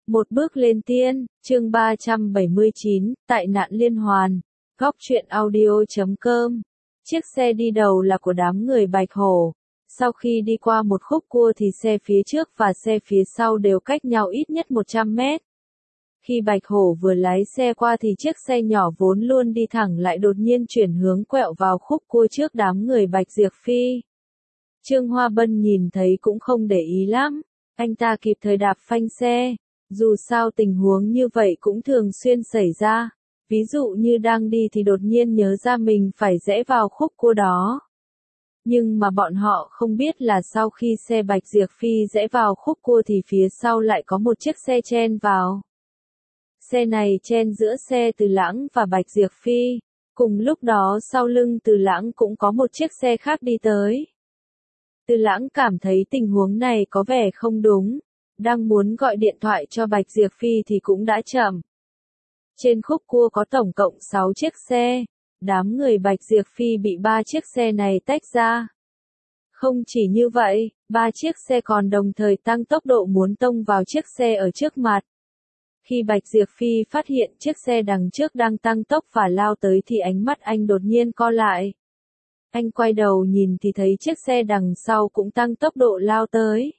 Một bước lên tiên, chương 379, tại nạn liên hoàn. Góc truyện audio.com. Chiếc xe đi đầu là của đám người Bạch Hổ. Sau khi đi qua một khúc cua thì xe phía trước và xe phía sau đều cách nhau ít nhất 100 mét. Khi Bạch Hổ vừa lái xe qua thì chiếc xe nhỏ vốn luôn đi thẳng lại đột nhiên chuyển hướng quẹo vào khúc cua trước đám người Bạch Diệp Phi. Trương Hoa Bân nhìn thấy cũng không để ý lắm, anh ta kịp thời đạp phanh xe. Dù sao tình huống như vậy cũng thường xuyên xảy ra, ví dụ như đang đi thì đột nhiên nhớ ra mình phải rẽ vào khúc cua đó. Nhưng mà bọn họ không biết là sau khi xe Bạch Diệp Phi rẽ vào khúc cua thì phía sau lại có một chiếc xe chen vào. Xe này chen giữa xe Từ Lãng và Bạch Diệp Phi, cùng lúc đó sau lưng Từ Lãng cũng có một chiếc xe khác đi tới. Từ Lãng cảm thấy tình huống này có vẻ không đúng. Đang muốn gọi điện thoại cho Bạch Diệp Phi thì cũng đã chậm. Trên khúc cua có tổng cộng 6 chiếc xe, đám người Bạch Diệp Phi bị 3 chiếc xe này tách ra. Không chỉ như vậy, 3 chiếc xe còn đồng thời tăng tốc độ muốn tông vào chiếc xe ở trước mặt. Khi Bạch Diệp Phi phát hiện chiếc xe đằng trước đang tăng tốc và lao tới thì ánh mắt anh đột nhiên co lại. Anh quay đầu nhìn thì thấy chiếc xe đằng sau cũng tăng tốc độ lao tới.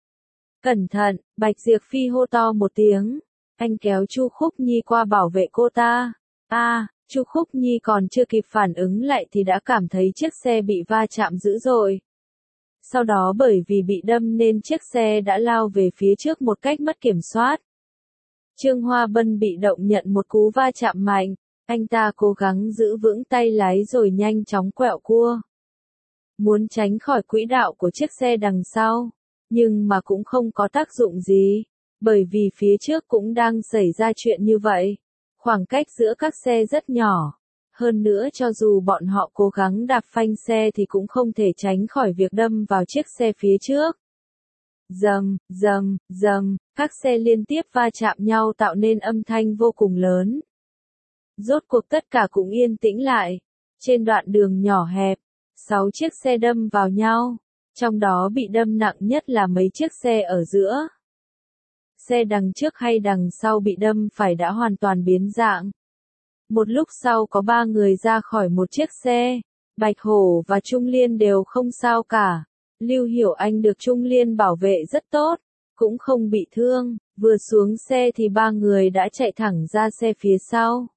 Cẩn thận, Bạch Diệp Phi hô to một tiếng. Anh kéo Chu Khúc Nhi qua bảo vệ cô ta. Chu Khúc Nhi còn chưa kịp phản ứng lại thì đã cảm thấy chiếc xe bị va chạm dữ dội. Sau đó bởi vì bị đâm nên chiếc xe đã lao về phía trước một cách mất kiểm soát. Trương Hoa Bân bị động nhận một cú va chạm mạnh. Anh ta cố gắng giữ vững tay lái rồi nhanh chóng quẹo cua. Muốn tránh khỏi quỹ đạo của chiếc xe đằng sau. Nhưng mà cũng không có tác dụng gì, bởi vì phía trước cũng đang xảy ra chuyện như vậy. Khoảng cách giữa các xe rất nhỏ. Hơn nữa cho dù bọn họ cố gắng đạp phanh xe thì cũng không thể tránh khỏi việc đâm vào chiếc xe phía trước. Rầm, rầm, rầm, các xe liên tiếp va chạm nhau tạo nên âm thanh vô cùng lớn. Rốt cuộc tất cả cũng yên tĩnh lại. Trên đoạn đường nhỏ hẹp, 6 chiếc xe đâm vào nhau. Trong đó bị đâm nặng nhất là mấy chiếc xe ở giữa. Xe đằng trước hay đằng sau bị đâm phải đã hoàn toàn biến dạng. Một lúc sau có 3 người ra khỏi một chiếc xe. Bạch Hổ và Trung Liên đều không sao cả. Lưu Hiểu Anh được Trung Liên bảo vệ rất tốt, cũng không bị thương. Vừa xuống xe thì 3 người đã chạy thẳng ra xe phía sau.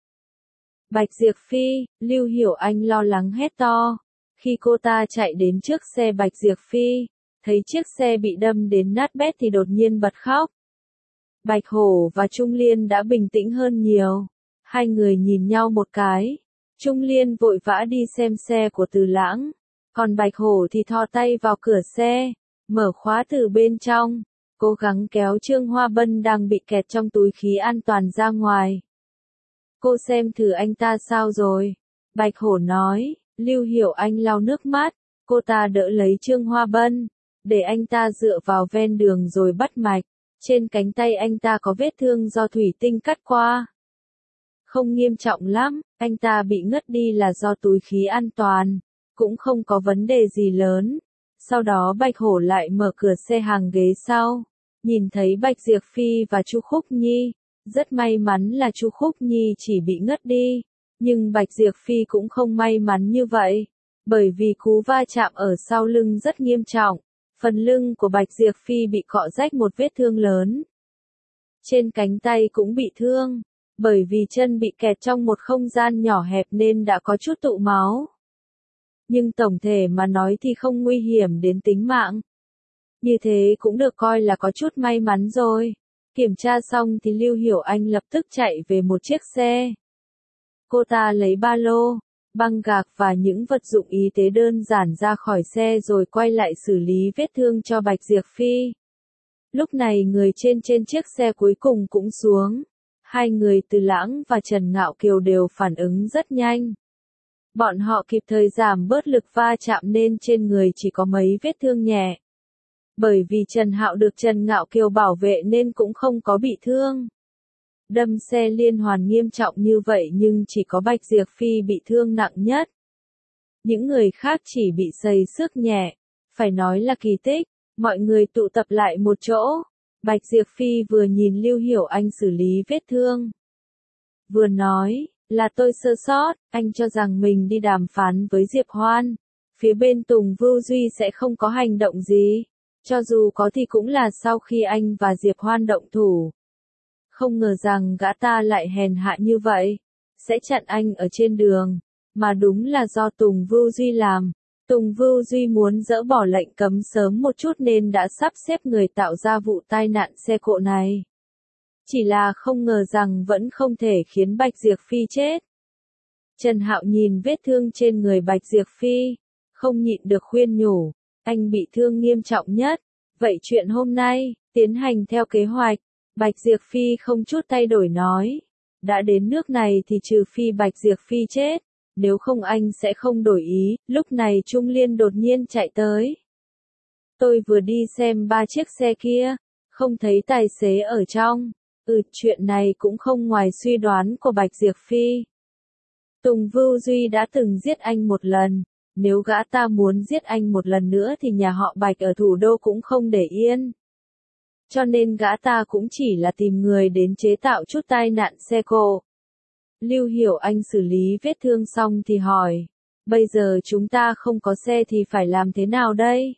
Bạch Diệp Phi, Lưu Hiểu Anh lo lắng hét to. Khi cô ta chạy đến trước xe Bạch Diệp Phi, thấy chiếc xe bị đâm đến nát bét thì đột nhiên bật khóc. Bạch Hổ và Trung Liên đã bình tĩnh hơn nhiều. Hai người nhìn nhau một cái. Trung Liên vội vã đi xem xe của Từ Lãng. Còn Bạch Hổ thì thò tay vào cửa xe, mở khóa từ bên trong, cố gắng kéo Trương Hoa Bân đang bị kẹt trong túi khí an toàn ra ngoài. Cô xem thử anh ta sao rồi? Bạch Hổ nói. Lưu Hiểu Anh lau nước mắt, cô ta đỡ lấy Trương Hoa Bân, để anh ta dựa vào ven đường rồi bắt mạch. Trên cánh tay anh ta có vết thương do thủy tinh cắt qua. Không nghiêm trọng lắm, anh ta bị ngất đi là do túi khí an toàn, cũng không có vấn đề gì lớn. Sau đó Bạch Hổ lại mở cửa xe hàng ghế sau, nhìn thấy Bạch Diệp Phi và Chu Khúc Nhi. Rất may mắn là Chu Khúc Nhi chỉ bị ngất đi. Nhưng Bạch Diệp Phi cũng không may mắn như vậy, bởi vì cú va chạm ở sau lưng rất nghiêm trọng, phần lưng của Bạch Diệp Phi bị cọ rách một vết thương lớn. Trên cánh tay cũng bị thương, bởi vì chân bị kẹt trong một không gian nhỏ hẹp nên đã có chút tụ máu. Nhưng tổng thể mà nói thì không nguy hiểm đến tính mạng. Như thế cũng được coi là có chút may mắn rồi. Kiểm tra xong thì Lưu Hiểu Anh lập tức chạy về một chiếc xe. Cô ta lấy ba lô, băng gạc và những vật dụng y tế đơn giản ra khỏi xe rồi quay lại xử lý vết thương cho Bạch Diệp Phi. Lúc này người trên chiếc xe cuối cùng cũng xuống. Hai người Từ Lãng và Trần Ngạo Kiều đều phản ứng rất nhanh. Bọn họ kịp thời giảm bớt lực va chạm nên trên người chỉ có mấy vết thương nhẹ. Bởi vì Trần Hạo được Trần Ngạo Kiều bảo vệ nên cũng không có bị thương. Đâm xe liên hoàn nghiêm trọng như vậy nhưng chỉ có Bạch Diệp Phi bị thương nặng nhất. Những người khác chỉ bị xây xước nhẹ. Phải nói là kỳ tích, mọi người tụ tập lại một chỗ. Bạch Diệp Phi vừa nhìn Lưu Hiểu Anh xử lý vết thương, vừa nói, là tôi sơ sót, anh cho rằng mình đi đàm phán với Diệp Hoan, phía bên Tùng Vưu Duy sẽ không có hành động gì, cho dù có thì cũng là sau khi anh và Diệp Hoan động thủ. Không ngờ rằng gã ta lại hèn hạ như vậy, sẽ chặn anh ở trên đường, mà đúng là do Tùng Vưu Duy làm. Tùng Vưu Duy muốn dỡ bỏ lệnh cấm sớm một chút nên đã sắp xếp người tạo ra vụ tai nạn xe cộ này. Chỉ là không ngờ rằng vẫn không thể khiến Bạch Diệp Phi chết. Trần Hạo nhìn vết thương trên người Bạch Diệp Phi, không nhịn được khuyên nhủ, anh bị thương nghiêm trọng nhất, vậy chuyện hôm nay, tiến hành theo kế hoạch. Bạch Diệp Phi không chút thay đổi nói, đã đến nước này thì trừ phi Bạch Diệp Phi chết, nếu không anh sẽ không đổi ý. Lúc này Trung Liên đột nhiên chạy tới. Tôi vừa đi xem 3 chiếc xe kia, không thấy tài xế ở trong. Chuyện này cũng không ngoài suy đoán của Bạch Diệp Phi. Tùng Vưu Duy đã từng giết anh một lần, nếu gã ta muốn giết anh một lần nữa thì nhà họ Bạch ở thủ đô cũng không để yên. Cho nên gã ta cũng chỉ là tìm người đến chế tạo chút tai nạn xe cộ. Lưu Hiểu Anh xử lý vết thương xong thì hỏi, bây giờ chúng ta không có xe thì phải làm thế nào đây?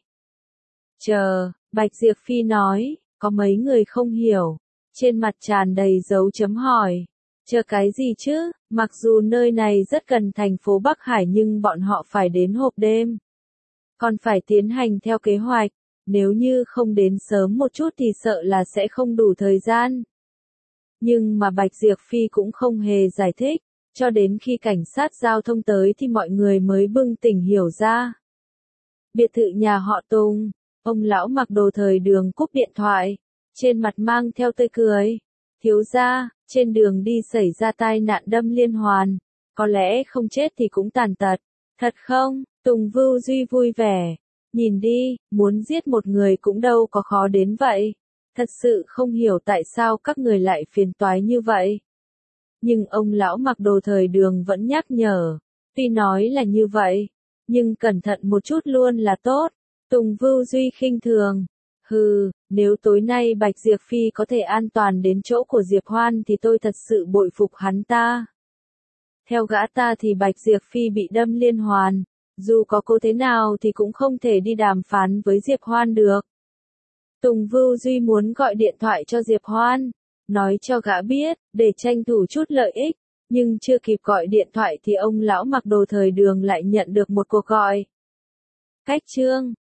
Chờ, Bạch Diệp Phi nói, có mấy người không hiểu, trên mặt tràn đầy dấu chấm hỏi. Chờ cái gì chứ, mặc dù nơi này rất gần thành phố Bắc Hải nhưng bọn họ phải đến hộp đêm. Còn phải tiến hành theo kế hoạch, nếu như không đến sớm một chút thì sợ là sẽ không đủ thời gian. Nhưng mà Bạch Diệp Phi cũng không hề giải thích, cho đến khi cảnh sát giao thông tới thì mọi người mới bừng tỉnh hiểu ra. Biệt thự nhà họ Tùng, ông lão mặc đồ thời đường cúp điện thoại, trên mặt mang theo tươi cười. Thiếu gia, trên đường đi xảy ra tai nạn đâm liên hoàn, có lẽ không chết thì cũng tàn tật. Thật không? Tùng Vưu Duy vui vẻ. Nhìn đi, muốn giết một người cũng đâu có khó đến vậy. Thật sự không hiểu tại sao các người lại phiền toái như vậy. Nhưng ông lão mặc đồ thời đường vẫn nhắc nhở. Tuy nói là như vậy, nhưng cẩn thận một chút luôn là tốt. Tùng Vưu Duy khinh thường. Nếu tối nay Bạch Diệp Phi có thể an toàn đến chỗ của Diệp Hoan thì tôi thật sự bội phục hắn ta. Theo gã ta thì Bạch Diệp Phi bị đâm liên hoàn, dù có cố thế nào thì cũng không thể đi đàm phán với Diệp Hoan được. Tùng Vưu Duy muốn gọi điện thoại cho Diệp Hoan, nói cho gã biết, để tranh thủ chút lợi ích, nhưng chưa kịp gọi điện thoại thì ông lão mặc đồ thời đường lại nhận được một cuộc gọi. Cách chương